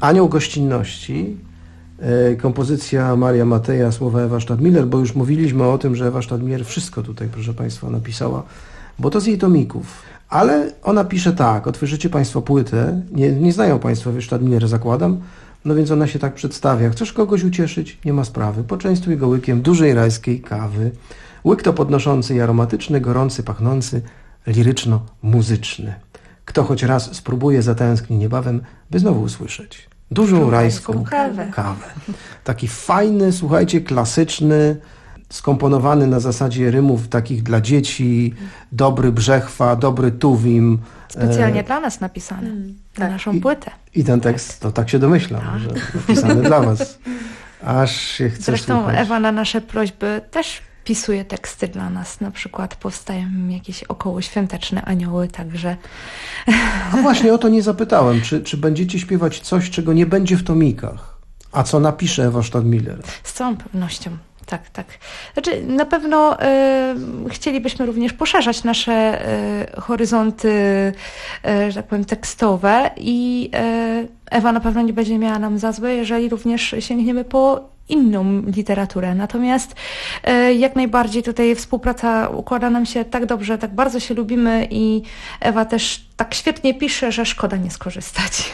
Anioł gościnności, kompozycja Maria Mateja, słowa Ewa Stadmiller, bo już mówiliśmy o tym, że Ewa Stadmiller wszystko tutaj, proszę Państwa, napisała, bo to z jej tomików. Ale ona pisze tak, otworzycie Państwo płytę, nie, nie znają Państwo Stadmiller, zakładam, no więc ona się tak przedstawia. Chcesz kogoś ucieszyć? Nie ma sprawy. Poczęstuj go łykiem dużej rajskiej kawy. Łyk to podnoszący i aromatyczny, gorący, pachnący, liryczno-muzyczny. Kto choć raz spróbuje, zatęskni niebawem, by znowu usłyszeć dużą rajską kawę. kawę. Taki fajny, słuchajcie, klasyczny, skomponowany na zasadzie rymów takich dla dzieci, dobry Brzechwa, dobry Tuwim. Specjalnie e... dla nas napisany, mm, na tak. naszą płytę. I, I ten tekst, to tak się domyślam, tak. że napisany dla was. Aż się chce Zresztą słuchać. Ewa na nasze prośby też pisuje teksty dla nas. Na przykład powstają jakieś okołoświąteczne anioły, także... A właśnie o to nie zapytałem. Czy, czy będziecie śpiewać coś, czego nie będzie w tomikach? A co napisze Ewa Stadmiller? Z całą pewnością. Tak, tak. Znaczy, na pewno y, chcielibyśmy również poszerzać nasze y, horyzonty, y, że tak powiem, tekstowe i y, Ewa na pewno nie będzie miała nam za złe, jeżeli również sięgniemy po inną literaturę. Natomiast y, jak najbardziej tutaj współpraca układa nam się tak dobrze, tak bardzo się lubimy i Ewa też tak świetnie pisze, że szkoda nie skorzystać.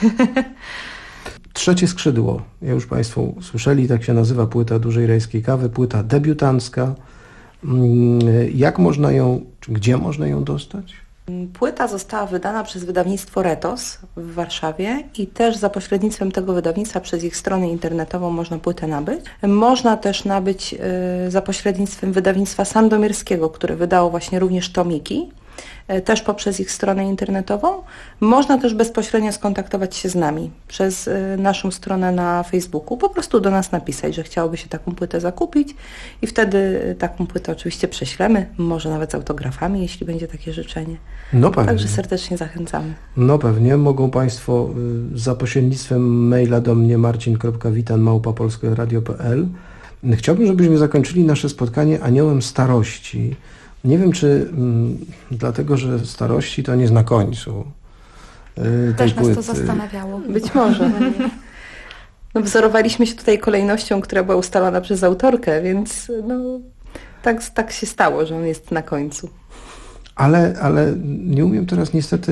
Trzecie skrzydło. Ja już Państwo słyszeli, tak się nazywa płyta Dużej Rajskiej Kawy, płyta debiutancka. Jak można ją, czy gdzie można ją dostać? Płyta została wydana przez wydawnictwo Retos w Warszawie i też za pośrednictwem tego wydawnictwa przez ich stronę internetową można płytę nabyć. Można też nabyć za pośrednictwem wydawnictwa Sandomierskiego, które wydało właśnie również tomiki, też poprzez ich stronę internetową. Można też bezpośrednio skontaktować się z nami przez naszą stronę na Facebooku, po prostu do nas napisać, że chciałoby się taką płytę zakupić i wtedy taką płytę oczywiście prześlemy, może nawet z autografami, jeśli będzie takie życzenie. No pewnie. Także serdecznie zachęcamy. No pewnie. Mogą Państwo za pośrednictwem maila do mnie marcin kropka witan małpa polskie radio kropka p l. Chciałbym, żebyśmy zakończyli nasze spotkanie aniołem starości. Nie wiem, czy m, dlatego, że starości to nie jest na końcu yy, tej Też płyty. nas to zastanawiało. Być może. No, wzorowaliśmy się tutaj kolejnością, która była ustalona przez autorkę, więc no, tak, tak się stało, że on jest na końcu. Ale, ale nie umiem teraz niestety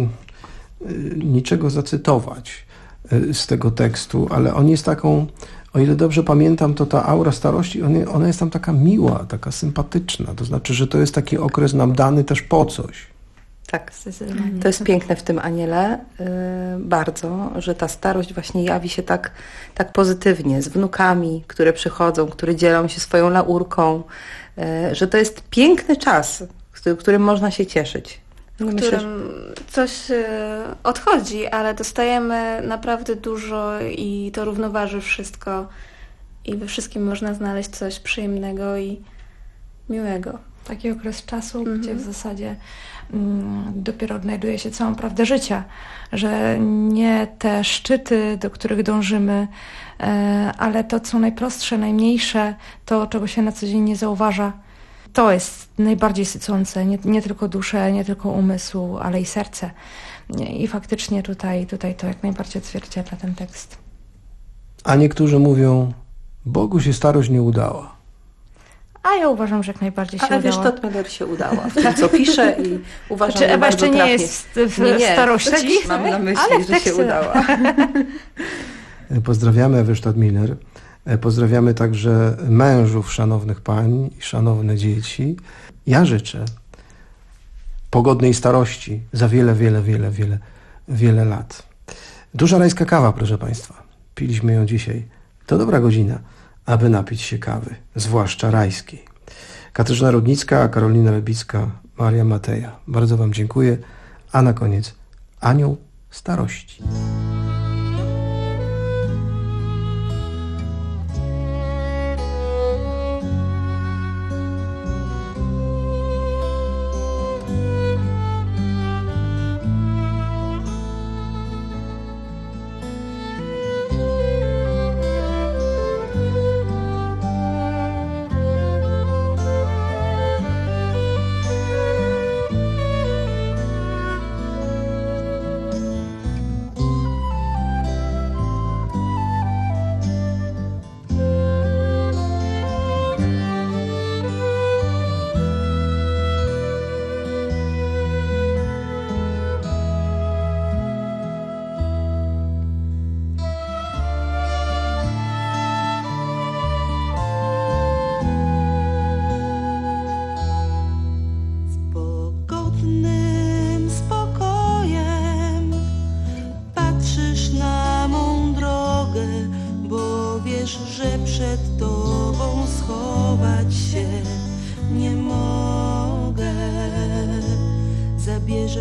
y, niczego zacytować y, z tego tekstu, ale on jest taką, o ile dobrze pamiętam, to ta aura starości, ona, ona jest tam taka miła, taka sympatyczna. To znaczy, że to jest taki okres nam dany też po coś. Tak, to jest piękne w tym aniele yy, bardzo, że ta starość właśnie jawi się tak, tak pozytywnie, z wnukami, które przychodzą, które dzielą się swoją laurką, yy, że to jest piękny czas, którym można się cieszyć. W Myślę, którym coś yy, odchodzi, ale dostajemy naprawdę dużo i to równoważy wszystko i we wszystkim można znaleźć coś przyjemnego i miłego. Taki okres czasu, Mhm. gdzie w zasadzie mm, dopiero odnajduje się całą prawdę życia, że nie te szczyty, do których dążymy, e, ale to, co najprostsze, najmniejsze, to, czego się na co dzień nie zauważa, to jest najbardziej sycące, nie, nie tylko duszę, nie tylko umysł, ale i serce. I faktycznie tutaj, tutaj to jak najbardziej odzwierciedla ten tekst. A niektórzy mówią, Bogu się starość nie udała. A ja uważam, że jak najbardziej się Ale udała. wiesz, Stadmiller się udała w tym, co pisze i uważam, znaczy, że Ewa bardzo jeszcze trafnie. nie jest w nie, nie, starości. Mam na myśli, ale że teksty... się udała. Pozdrawiamy Ewę Stadmiller. Pozdrawiamy także mężów szanownych pań i szanowne dzieci. Ja życzę pogodnej starości za wiele, wiele, wiele, wiele, wiele lat. Duża rajska kawa, proszę Państwa. Piliśmy ją dzisiaj. To dobra godzina, aby napić się kawy, zwłaszcza rajskiej. Katarzyna Rudnicka, Karolina Lebicka, Maria Mateja. Bardzo Wam dziękuję. A na koniec anioł starości.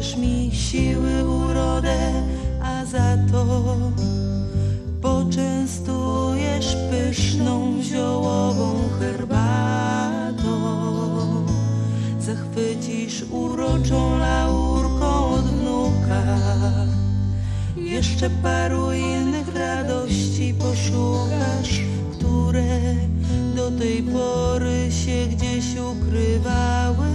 dajesz mi siły, urodę, a za to poczęstujesz pyszną ziołową herbatą. Zachwycisz uroczą laurką od wnuka. Jeszcze paru innych radości poszukasz, które do tej pory się gdzieś ukrywały.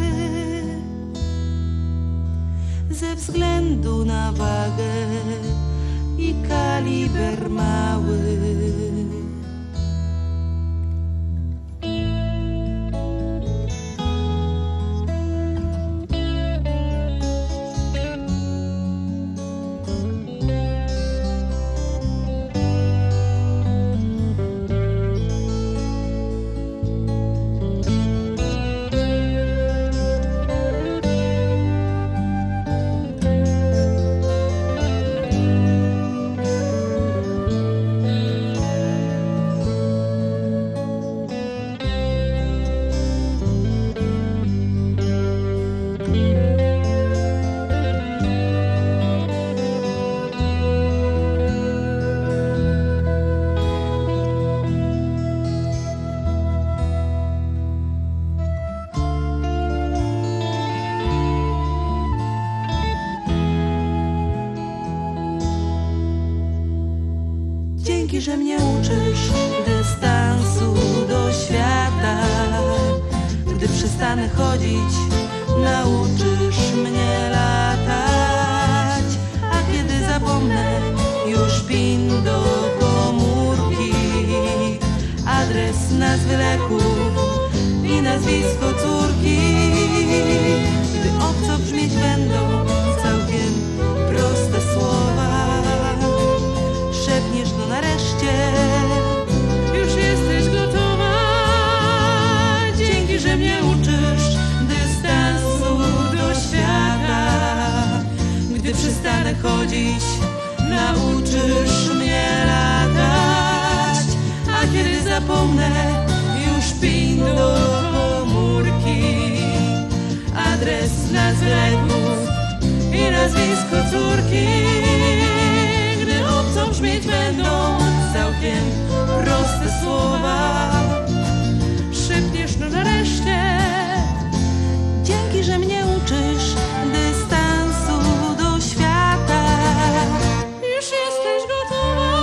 Ze względu na wagę i kaliber mały. Dzięki, że mnie uczysz dystansu do świata. Gdy przestanę chodzić, nauczysz mnie latać. A kiedy zapomnę już pin do komórki, adres nazwy leków i nazwisko córki. Gdy obco brzmieć będą całkiem proste słowa, szepniesz no nareszcie, już jesteś gotowa. Dzięki, że mnie uczysz dystansu do świata. Gdy przestanę chodzić, nauczysz mnie latać. A kiedy zapomnę już pin do komórki, adres nazwy leków i nazwisko córki. Gdy obco brzmieć będą całkiem proste słowa, szepniesz no nareszcie. Dzięki, że mnie uczysz dystansu do świata. Już jesteś gotowa.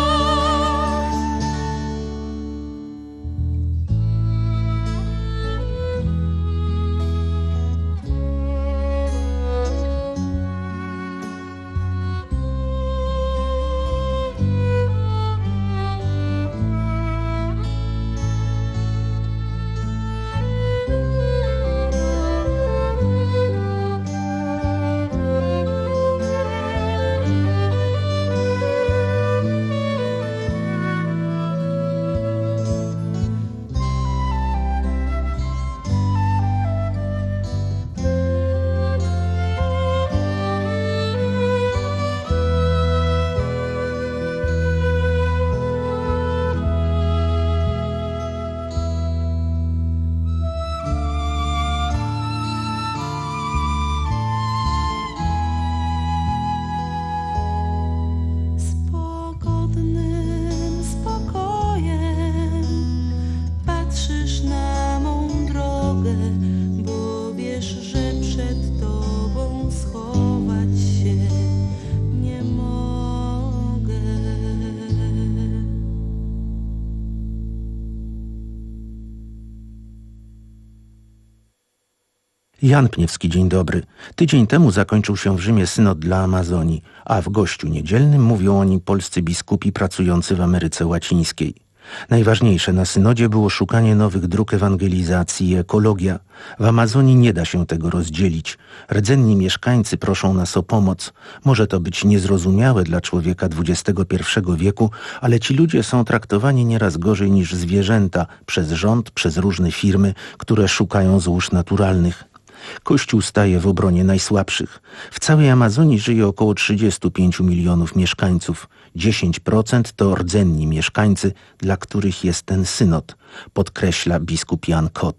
Jan Pniewski, dzień dobry. Tydzień temu zakończył się w Rzymie synod dla Amazonii, a w gościu niedzielnym mówią o nim polscy biskupi pracujący w Ameryce Łacińskiej. Najważniejsze na synodzie było szukanie nowych dróg ewangelizacji i ekologia. W Amazonii nie da się tego rozdzielić. Rdzenni mieszkańcy proszą nas o pomoc. Może to być niezrozumiałe dla człowieka dwudziestego pierwszego wieku, ale ci ludzie są traktowani nieraz gorzej niż zwierzęta przez rząd, przez różne firmy, które szukają złóż naturalnych. Kościół staje w obronie najsłabszych. W całej Amazonii żyje około trzydziestu pięciu milionów mieszkańców. dziesięć procent to rdzenni mieszkańcy, dla których jest ten synod, podkreśla biskup Jan Kot.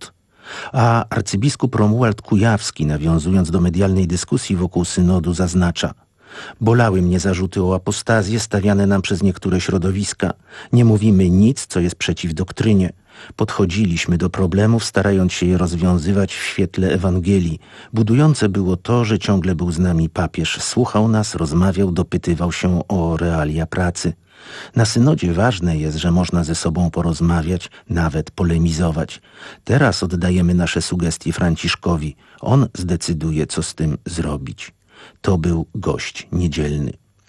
A arcybiskup Romuald Kujawski, nawiązując do medialnej dyskusji wokół synodu, zaznacza: bolały mnie zarzuty o apostazję stawiane nam przez niektóre środowiska. Nie mówimy nic, co jest przeciw doktrynie. Podchodziliśmy do problemów, starając się je rozwiązywać w świetle Ewangelii. Budujące było to, że ciągle był z nami papież. Słuchał nas, rozmawiał, dopytywał się o realia pracy. Na synodzie ważne jest, że można ze sobą porozmawiać, nawet polemizować. Teraz oddajemy nasze sugestie Franciszkowi. On zdecyduje, co z tym zrobić. To był gość niedzielny.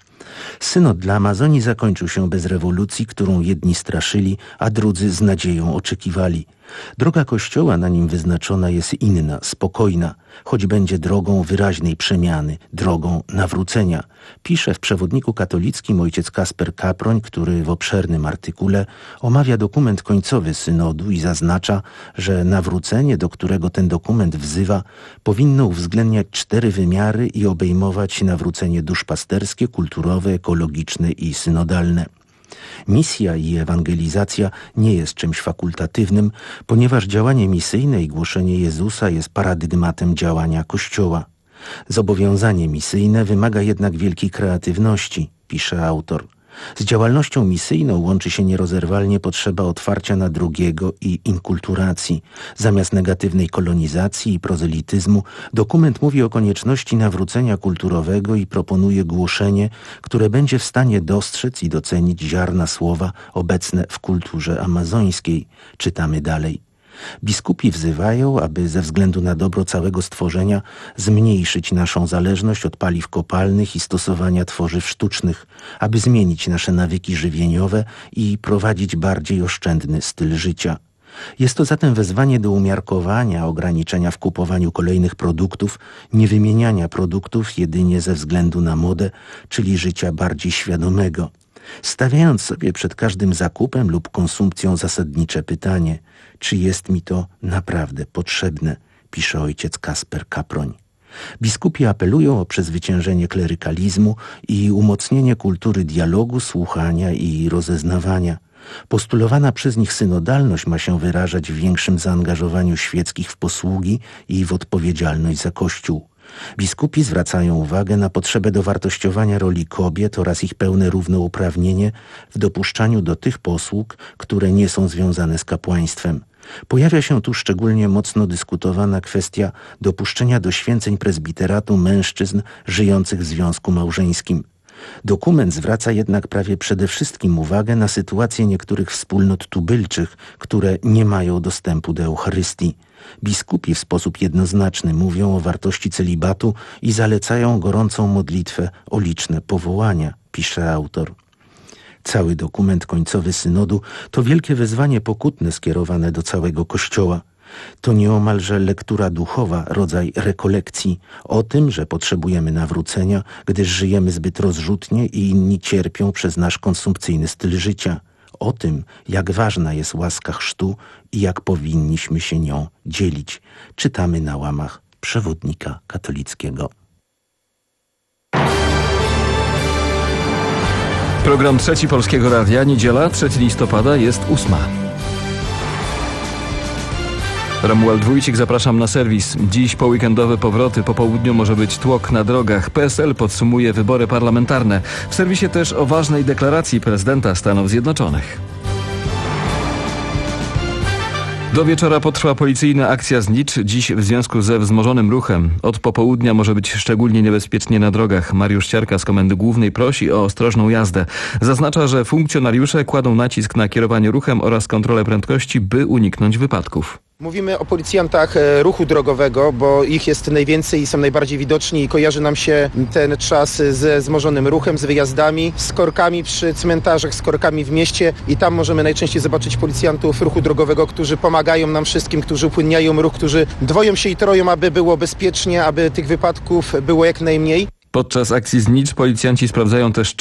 Synod dla Amazonii zakończył się bez rewolucji, którą jedni straszyli, a drudzy z nadzieją oczekiwali. Droga Kościoła na nim wyznaczona jest inna, spokojna, choć będzie drogą wyraźnej przemiany, drogą nawrócenia. Pisze w przewodniku katolickim ojciec Kasper Kaproń, który w obszernym artykule omawia dokument końcowy synodu i zaznacza, że nawrócenie, do którego ten dokument wzywa, powinno uwzględniać cztery wymiary i obejmować nawrócenie duszpasterskie, kulturowe, ekologiczne i synodalne. Misja i ewangelizacja nie jest czymś fakultatywnym, ponieważ działanie misyjne i głoszenie Jezusa jest paradygmatem działania Kościoła. Zobowiązanie misyjne wymaga jednak wielkiej kreatywności, pisze autor. Z działalnością misyjną łączy się nierozerwalnie potrzeba otwarcia na drugiego i inkulturacji. Zamiast negatywnej kolonizacji i prozelityzmu, dokument mówi o konieczności nawrócenia kulturowego i proponuje głoszenie, które będzie w stanie dostrzec i docenić ziarna słowa obecne w kulturze amazońskiej. Czytamy dalej. Biskupi wzywają, aby ze względu na dobro całego stworzenia zmniejszyć naszą zależność od paliw kopalnych i stosowania tworzyw sztucznych, aby zmienić nasze nawyki żywieniowe i prowadzić bardziej oszczędny styl życia. Jest to zatem wezwanie do umiarkowania, ograniczenia w kupowaniu kolejnych produktów, niewymieniania produktów jedynie ze względu na modę, czyli życia bardziej świadomego. Stawiając sobie przed każdym zakupem lub konsumpcją zasadnicze pytanie, czy jest mi to naprawdę potrzebne, pisze ojciec Kasper Kaproń. Biskupi apelują o przezwyciężenie klerykalizmu i umocnienie kultury dialogu, słuchania i rozeznawania. Postulowana przez nich synodalność ma się wyrażać w większym zaangażowaniu świeckich w posługi i w odpowiedzialność za Kościół. Biskupi zwracają uwagę na potrzebę dowartościowania roli kobiet oraz ich pełne równouprawnienie w dopuszczaniu do tych posług, które nie są związane z kapłaństwem. Pojawia się tu szczególnie mocno dyskutowana kwestia dopuszczenia do święceń prezbiteratu mężczyzn żyjących w związku małżeńskim. Dokument zwraca jednak prawie przede wszystkim uwagę na sytuację niektórych wspólnot tubylczych, które nie mają dostępu do Eucharystii. Biskupi w sposób jednoznaczny mówią o wartości celibatu i zalecają gorącą modlitwę o liczne powołania, pisze autor. Cały dokument końcowy synodu to wielkie wezwanie pokutne skierowane do całego Kościoła. To nieomalże lektura duchowa, rodzaj rekolekcji o tym, że potrzebujemy nawrócenia, gdyż żyjemy zbyt rozrzutnie i inni cierpią przez nasz konsumpcyjny styl życia. O tym, jak ważna jest łaska chrztu i jak powinniśmy się nią dzielić. Czytamy na łamach przewodnika katolickiego. Program Trzeci Polskiego Radia, niedziela, trzeciego listopada, jest ósma. Romuald Wójcik, zapraszam na serwis. Dziś po weekendowe powroty, po południu może być tłok na drogach. P S L podsumuje wybory parlamentarne. W serwisie też o ważnej deklaracji prezydenta Stanów Zjednoczonych. Do wieczora potrwa policyjna akcja Znicz, dziś w związku ze wzmożonym ruchem. Od popołudnia może być szczególnie niebezpiecznie na drogach. Mariusz Ciarka z Komendy Głównej prosi o ostrożną jazdę. Zaznacza, że funkcjonariusze kładą nacisk na kierowanie ruchem oraz kontrolę prędkości, by uniknąć wypadków. Mówimy o policjantach ruchu drogowego, bo ich jest najwięcej i są najbardziej widoczni i kojarzy nam się ten czas ze wzmożonym ruchem, z wyjazdami, z korkami przy cmentarzach, z korkami w mieście i tam możemy najczęściej zobaczyć policjantów ruchu drogowego, którzy pomagają nam wszystkim, którzy upłynniają ruch, którzy dwoją się i troją, aby było bezpiecznie, aby tych wypadków było jak najmniej. Podczas akcji Znicz policjanci sprawdzają też